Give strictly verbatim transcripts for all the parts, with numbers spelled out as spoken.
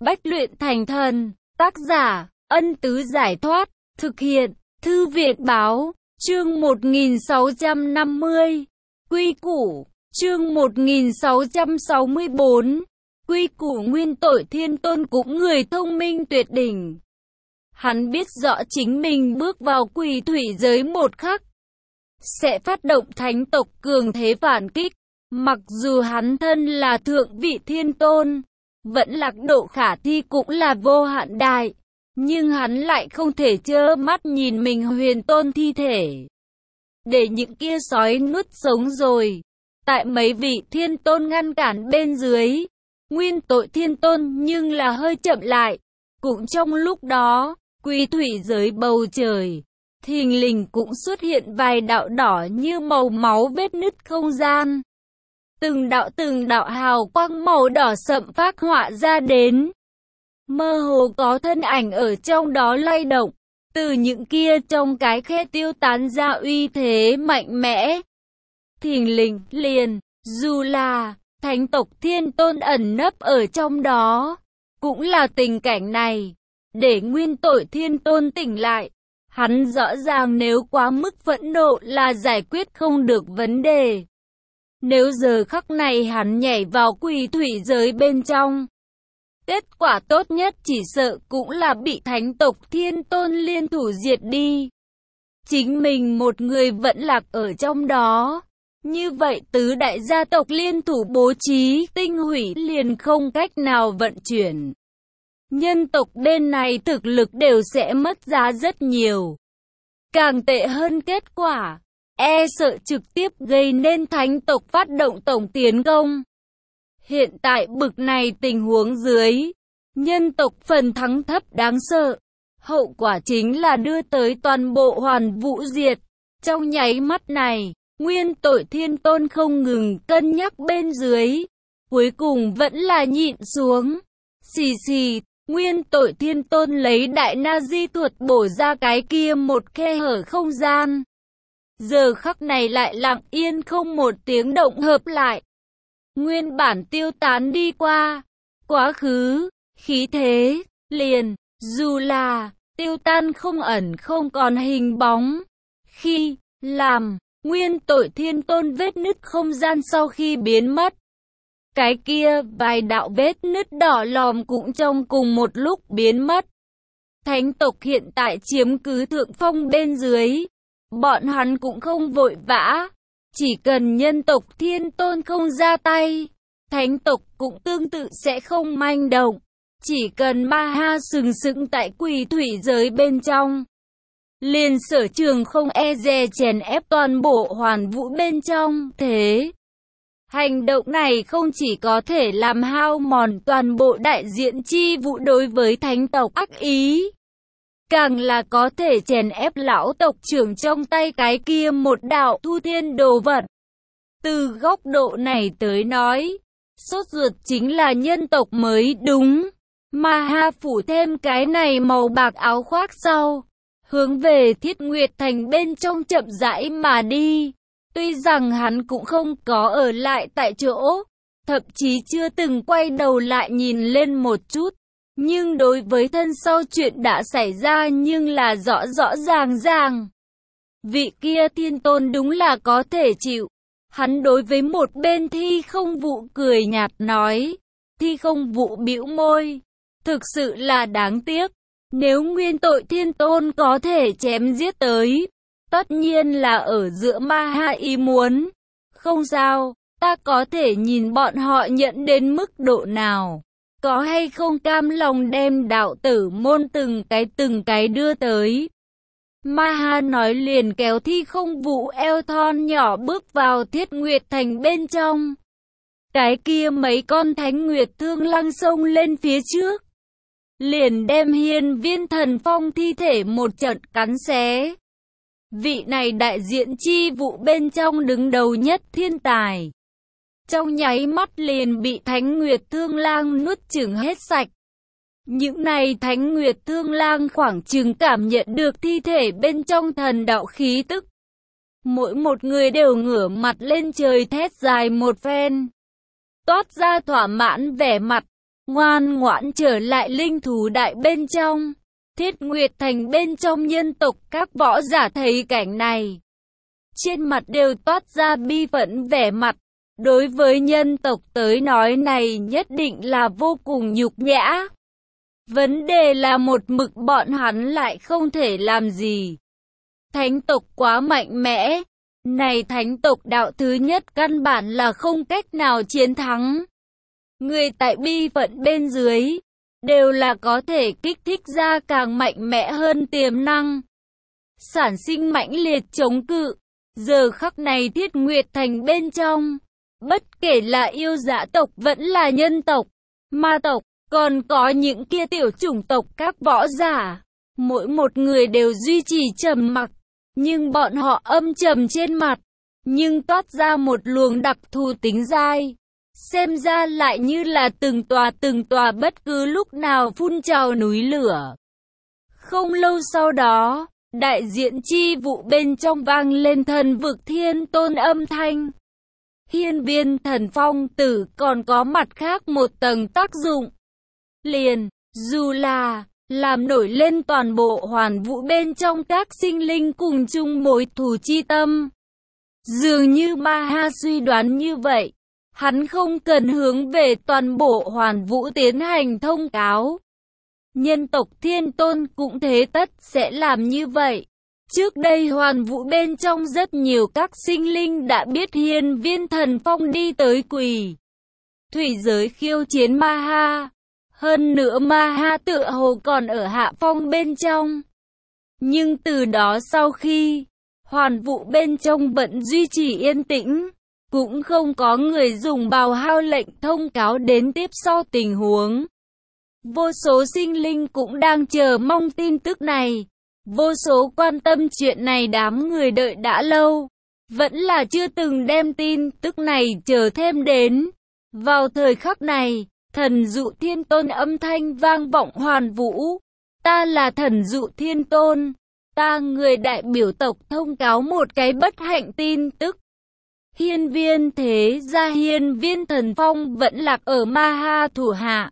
Bách luyện thành thần, tác giả, Ân Tứ Giải Thoát, thực hiện, Thư viện Báo, chương một nghìn sáu trăm năm mươi, Quy Củ, chương một nghìn sáu trăm sáu mươi bốn, Quy Củ. Nguyên Tội Thiên Tôn cũng người thông minh tuyệt đỉnh. Hắn biết rõ chính mình bước vào quỷ thủy giới một khắc, sẽ phát động thánh tộc cường thế phản kích. Mặc dù hắn thân là thượng vị thiên tôn, vẫn lạc độ khả thi cũng là vô hạn đại, nhưng hắn lại không thể trơ mắt nhìn mình huyền tôn thi thể để những kia sói nuốt sống rồi. Tại mấy vị thiên tôn ngăn cản bên dưới, Nguyên Tội Thiên Tôn nhưng là hơi chậm lại. Cũng trong lúc đó, quỷ thủy giới bầu trời thình lình cũng xuất hiện vài đạo đỏ như màu máu vết nứt không gian. Từng đạo từng đạo hào quang màu đỏ sậm phác họa ra đến. Mơ hồ có thân ảnh ở trong đó lay động. Từ những kia trong cái khe tiêu tán ra uy thế mạnh mẽ. Thình lình liền, dù là thánh tộc thiên tôn ẩn nấp ở trong đó, cũng là tình cảnh này. Để Nguyên Tội Thiên Tôn tỉnh lại. Hắn rõ ràng nếu quá mức phẫn nộ là giải quyết không được vấn đề. Nếu giờ khắc này hắn nhảy vào quỷ thủy giới bên trong, kết quả tốt nhất chỉ sợ cũng là bị thánh tộc thiên tôn liên thủ diệt đi. Chính mình một người vẫn lạc ở trong đó. Như vậy tứ đại gia tộc liên thủ bố trí tinh hủy liền không cách nào vận chuyển. Nhân tộc bên này thực lực đều sẽ mất giá rất nhiều. Càng tệ hơn kết quả, e sợ trực tiếp gây nên thánh tộc phát động tổng tiến công. Hiện tại bực này tình huống dưới, nhân tộc phần thắng thấp đáng sợ. Hậu quả chính là đưa tới toàn bộ hoàn vũ diệt. Trong nháy mắt này, Nguyên Tội Thiên Tôn không ngừng cân nhắc bên dưới. Cuối cùng vẫn là nhịn xuống. Xì xì, Nguyên Tội Thiên Tôn lấy đại na di thuật bổ ra cái kia một khe hở không gian. Giờ khắc này lại lặng yên không một tiếng động hợp lại. Nguyên bản tiêu tán đi qua, quá khứ, khí thế, liền, dù là, tiêu tan không ẩn không còn hình bóng. Khi, làm, Nguyên Tội Thiên Tôn vết nứt không gian sau khi biến mất. Cái kia, vài đạo vết nứt đỏ lòm cũng trong cùng một lúc biến mất. Thánh tộc hiện tại chiếm cứ thượng phong bên dưới. Bọn hắn cũng không vội vã. Chỉ cần nhân tộc thiên tôn không ra tay, thánh tộc cũng tương tự sẽ không manh động. Chỉ cần Ma Ha sừng sững tại quỷ thủy giới bên trong, liền sở trường không e dè chèn ép toàn bộ hoàn vũ bên trong. Thế hành động này không chỉ có thể làm hao mòn toàn bộ đại diện chi vũ đối với thánh tộc ác ý, càng là có thể chèn ép lão tộc trưởng trong tay cái kia một đạo thu thiên đồ vật. Từ góc độ này tới nói, sốt ruột chính là nhân tộc mới đúng. Ma Ha phủ thêm cái này màu bạc áo khoác sau, hướng về Thiết Nguyệt Thành bên trong chậm rãi mà đi. Tuy rằng hắn cũng không có ở lại tại chỗ, thậm chí chưa từng quay đầu lại nhìn lên một chút, nhưng đối với thân sau chuyện đã xảy ra nhưng là rõ rõ ràng ràng. Vị kia thiên tôn đúng là có thể chịu. Hắn đối với một bên Thi Không Vụ cười nhạt nói. Thi Không Vụ bĩu môi, thực sự là đáng tiếc. Nếu Nguyên Tội Thiên Tôn có thể chém giết tới, tất nhiên là ở giữa Ma Ha ý muốn. Không sao, ta có thể nhìn bọn họ nhận đến mức độ nào. Có hay không cam lòng đem đạo tử môn từng cái từng cái đưa tới. Ma Ha nói liền kéo Thi Không Vụ eo thon nhỏ bước vào Thiết Nguyệt Thành bên trong. Cái kia mấy con thánh nguyệt thương lăng xông lên phía trước, liền đem Hiên Viên Thần Phong thi thể một trận cắn xé. Vị này đại diện chi vụ bên trong đứng đầu nhất thiên tài, trong nháy mắt liền bị Thánh Nguyệt Thương Lang nuốt chửng hết sạch. Những này Thánh Nguyệt Thương Lang khoảng chừng cảm nhận được thi thể bên trong thần đạo khí tức. Mỗi một người đều ngửa mặt lên trời thét dài một phen, toát ra thỏa mãn vẻ mặt. ngoan ngoãn trở lại linh thú đại bên trong. Thiết Nguyệt Thành bên trong nhân tộc các võ giả thấy cảnh này, trên mặt đều toát ra bi phẫn vẻ mặt. Đối với nhân tộc tới nói này nhất định là vô cùng nhục nhã. Vấn đề là một mực bọn hắn lại không thể làm gì. Thánh tộc quá mạnh mẽ. Này thánh tộc đạo thứ nhất căn bản là không cách nào chiến thắng. Người tại bi phận bên dưới đều là có thể kích thích ra càng mạnh mẽ hơn tiềm năng, sản sinh mãnh liệt chống cự. Giờ khắc này Thiết Nguyệt Thành bên trong, bất kể là yêu dã tộc vẫn là nhân tộc, ma tộc, còn có những kia tiểu chủng tộc các võ giả, mỗi một người đều duy trì trầm mặc, nhưng bọn họ âm trầm trên mặt, nhưng toát ra một luồng đặc thù tính dai. Xem ra lại như là từng tòa từng tòa bất cứ lúc nào phun trào núi lửa. Không lâu sau đó, đại diện chi vụ bên trong vang lên thần vực thiên tôn âm thanh. Hiên viên thần phong tử còn có mặt khác một tầng tác dụng. Liền, dù là, làm nổi lên toàn bộ hoàn vũ bên trong các sinh linh cùng chung mối thù chi tâm. Dường như Ma Ha suy đoán như vậy. Hắn không cần hướng về toàn bộ hoàn vũ tiến hành thông cáo. Nhân tộc thiên tôn cũng thế tất sẽ làm như vậy. Trước đây hoàn vũ bên trong rất nhiều các sinh linh đã biết hiên viên thần phong đi tới quỷ thủy giới khiêu chiến Ma Ha. Hơn nữa Ma Ha tựa hồ còn ở hạ phong bên trong. Nhưng từ đó sau khi hoàn vũ bên trong vẫn duy trì yên tĩnh, cũng không có người dùng bào hao lệnh thông cáo đến tiếp sau tình huống. Vô số sinh linh cũng đang chờ mong tin tức này. Vô số quan tâm chuyện này đám người đợi đã lâu, vẫn là chưa từng đem tin tức này chờ thêm đến. Vào thời khắc này, thần dụ thiên tôn âm thanh vang vọng hoàn vũ. Ta là thần dụ thiên tôn. Ta người đại biểu tộc thông cáo một cái bất hạnh tin tức. Hiên viên thế gia hiên viên thần phong vẫn lạc ở Ma Ha thủ hạ.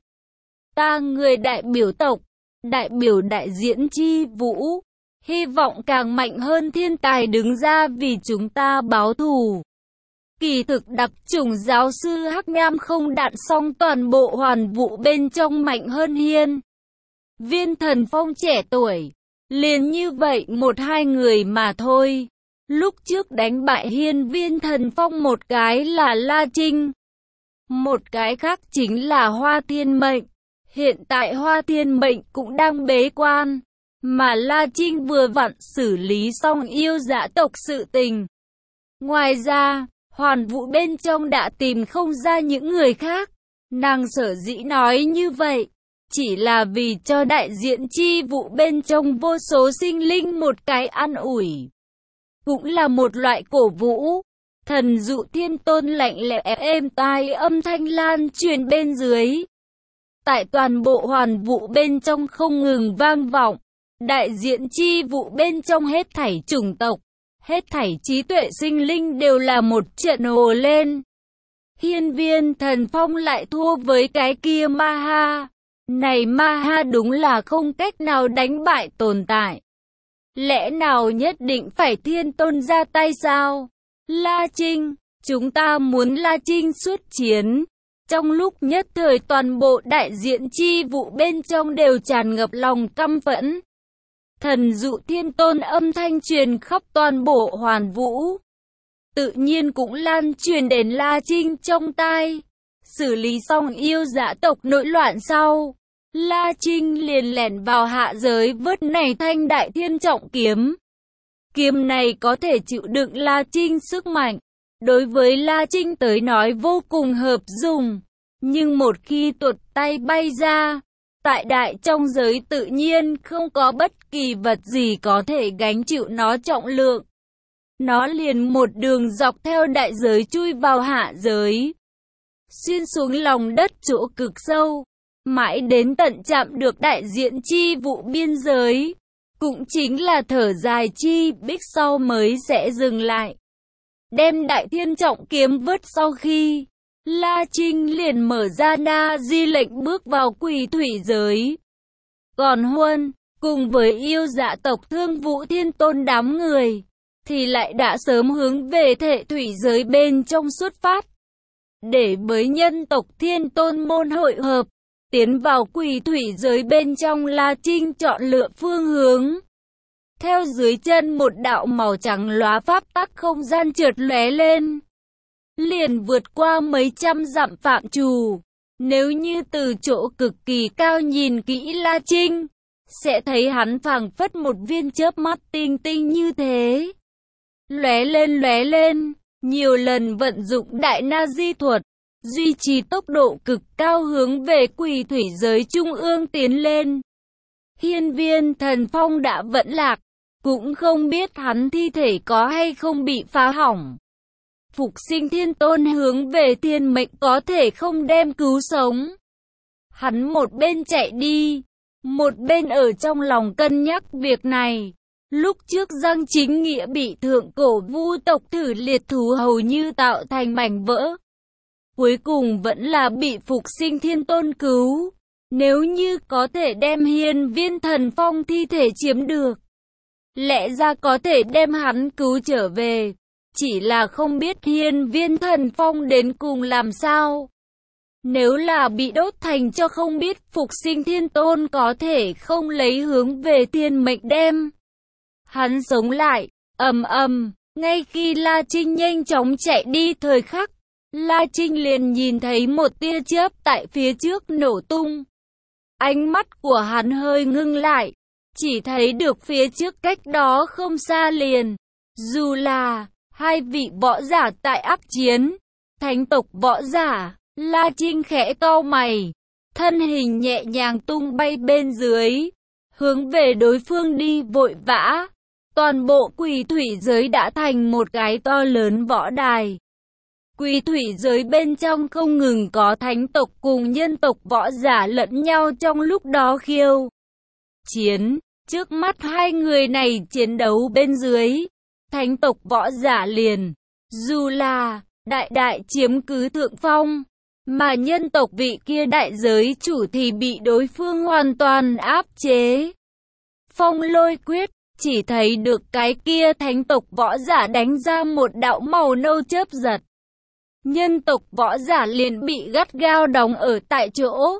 Ta người đại biểu tộc, đại biểu đại diễn chi vũ, hy vọng càng mạnh hơn thiên tài đứng ra vì chúng ta báo thù. Kỳ thực đặc chủng giáo sư Hắc Nham không đạn xong toàn bộ hoàn vũ bên trong mạnh hơn hiên viên thần phong trẻ tuổi. Liền như vậy một hai người mà thôi. Lúc trước đánh bại hiên viên thần phong một cái là La Trinh, một cái khác chính là Hoa Thiên Mệnh. Hiện tại Hoa Thiên Mệnh cũng đang bế quan, mà La Trinh vừa vặn xử lý xong yêu dã tộc sự tình. Ngoài ra, hoàn vũ bên trong đã tìm không ra những người khác. Nàng sở dĩ nói như vậy, chỉ là vì cho đại diện chi vụ bên trong vô số sinh linh một cái an ủi. Cũng là một loại cổ vũ. Thần dụ thiên tôn lạnh lẽ êm tai âm thanh lan truyền bên dưới. Tại toàn bộ hoàn vũ bên trong không ngừng vang vọng. Đại diện chi vụ bên trong hết thảy chủng tộc, hết thảy trí tuệ sinh linh đều là một trận ồ lên. Hiên viên thần phong lại thua với cái kia Ma Ha. Này Ma Ha đúng là không cách nào đánh bại tồn tại. Lẽ nào nhất định phải thiên tôn ra tay sao? La Trinh, chúng ta muốn La Trinh xuất chiến. Trong lúc nhất thời toàn bộ đại diện chi vụ bên trong đều tràn ngập lòng căm phẫn. Thần dụ thiên tôn âm thanh truyền khắp toàn bộ hoàn vũ. Tự nhiên cũng lan truyền đến La Trinh trong tai. Xử lý xong yêu dã tộc nội loạn sau, La Trinh liền lẻn vào hạ giới vớt này thanh đại thiên trọng kiếm. Kiếm này có thể chịu đựng La Trinh sức mạnh. Đối với La Trinh tới nói vô cùng hợp dùng. Nhưng một khi tuột tay bay ra, tại đại trong giới tự nhiên không có bất kỳ vật gì có thể gánh chịu nó trọng lượng. Nó liền một đường dọc theo đại giới chui vào hạ giới, xuyên xuống lòng đất chỗ cực sâu, mãi đến tận chạm được đại diện chi vụ biên giới. Cũng chính là thở dài chi bích sau mới sẽ dừng lại. Đem đại thiên trọng kiếm vớt sau khi La Trinh liền mở ra Na Di lệnh bước vào quỷ thủy giới. Còn Huân, cùng với yêu dạ tộc Thương Vũ Thiên Tôn đám người, thì lại đã sớm hướng về Thệ thủy giới bên trong xuất phát. Để với nhân tộc Thiên Tôn môn hội hợp, tiến vào quỷ thủy giới bên trong. La Trinh chọn lựa phương hướng. Theo dưới chân một đạo màu trắng lóa pháp tắc không gian chợt lóe lên, liền vượt qua mấy trăm dặm phạm trù. Nếu như từ chỗ cực kỳ cao nhìn kỹ La Trinh, sẽ thấy hắn phảng phất một viên chớp mắt tinh tinh như thế. Lóe lên lóe lên, nhiều lần vận dụng đại na di thuật, duy trì tốc độ cực cao hướng về quỷ thủy giới trung ương tiến lên. Hiên Viên Thần Phong đã vẫn lạc, cũng không biết hắn thi thể có hay không bị phá hỏng. Phục Sinh Thiên Tôn hướng về thiên mệnh có thể không đem cứu sống. Hắn một bên chạy đi, một bên ở trong lòng cân nhắc việc này. Lúc trước Giang Chính Nghĩa bị thượng cổ vu tộc thử liệt thú hầu như tạo thành mảnh vỡ. Cuối cùng vẫn là bị Phục Sinh Thiên Tôn cứu. Nếu như có thể đem Hiên Viên Thần Phong thi thể chiếm được, lẽ ra có thể đem hắn cứu trở về. Chỉ là không biết Hiên Viên Thần Phong đến cùng làm sao. Nếu là bị đốt thành cho không biết Phục Sinh Thiên Tôn có thể không lấy hướng về thiên mệnh đem hắn sống lại. Ầm ầm, ngay khi La Trinh nhanh chóng chạy đi thời khắc, La Trinh liền nhìn thấy một tia chớp tại phía trước nổ tung. Ánh mắt của hắn hơi ngưng lại, chỉ thấy được phía trước cách đó không xa liền, dù là hai vị võ giả tại ác chiến, thánh tộc võ giả. La Trinh khẽ cau mày, thân hình nhẹ nhàng tung bay bên dưới, hướng về đối phương đi vội vã. Toàn bộ quỷ thủy giới đã thành một cái to lớn võ đài. Quỷ thủy giới bên trong không ngừng có thánh tộc cùng nhân tộc võ giả lẫn nhau trong lúc đó khiêu chiến. Trước mắt hai người này chiến đấu bên dưới, thánh tộc võ giả liền, dù là đại đại chiếm cứ thượng phong, mà nhân tộc vị kia đại giới chủ thì bị đối phương hoàn toàn áp chế. Phong Lôi Quyết, chỉ thấy được cái kia thánh tộc võ giả đánh ra một đạo màu nâu chớp giật. Nhân tộc võ giả liền bị gắt gao đóng ở tại chỗ.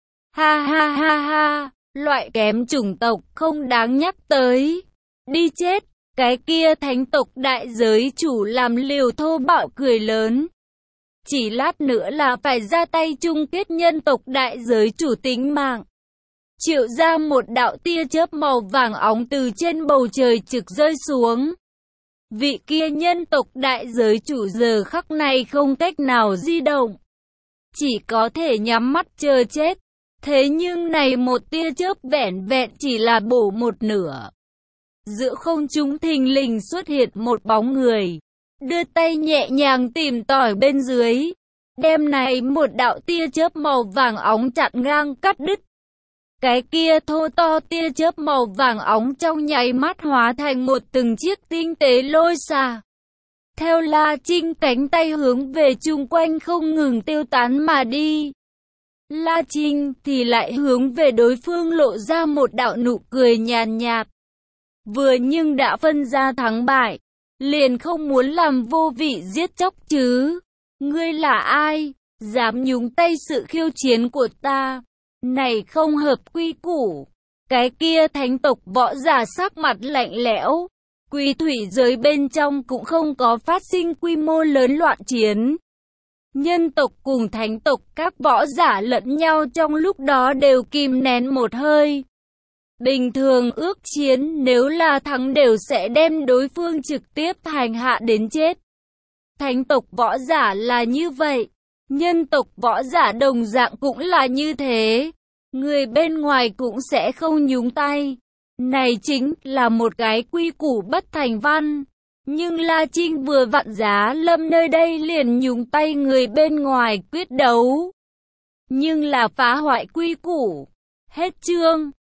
Ha ha ha ha, loại kém chủng tộc không đáng nhắc tới. Đi chết, cái kia thánh tộc đại giới chủ làm liều thô bạo cười lớn. Chỉ lát nữa là phải ra tay chung kết nhân tộc đại giới chủ tính mạng. Triệu ra một đạo tia chớp màu vàng óng từ trên bầu trời trực rơi xuống. Vị kia nhân tộc đại giới chủ giờ khắc này không cách nào di động, chỉ có thể nhắm mắt chờ chết. Thế nhưng này một tia chớp vẻn vẹn chỉ là bổ một nửa. Giữa không trung thình lình xuất hiện một bóng người, đưa tay nhẹ nhàng tìm tòi bên dưới, đem này một đạo tia chớp màu vàng óng chặn ngang cắt đứt. Cái kia thô to tia chớp màu vàng óng trong nháy mắt hóa thành một từng chiếc tinh tế lôi xà. Theo La Trinh cánh tay hướng về chung quanh không ngừng tiêu tán mà đi. La Trinh thì lại hướng về đối phương lộ ra một đạo nụ cười nhàn nhạt. Vừa nhưng đã phân ra thắng bại, liền không muốn làm vô vị giết chóc chứ. Ngươi là ai, dám nhúng tay sự khiêu chiến của ta? Này không hợp quy củ. Cái kia thánh tộc võ giả sắc mặt lạnh lẽo. Quỷ thủy giới bên trong cũng không có phát sinh quy mô lớn loạn chiến. Nhân tộc cùng thánh tộc các võ giả lẫn nhau trong lúc đó đều kìm nén một hơi. Bình thường ước chiến nếu là thắng đều sẽ đem đối phương trực tiếp hành hạ đến chết. Thánh tộc võ giả là như vậy. Nhân tộc võ giả đồng dạng cũng là như thế. Người bên ngoài cũng sẽ không nhúng tay. Này chính là một cái quy củ bất thành văn. Nhưng La Trinh vừa vặn giá lâm nơi đây liền nhúng tay người bên ngoài quyết đấu. Nhưng là phá hoại quy củ. Hết chương.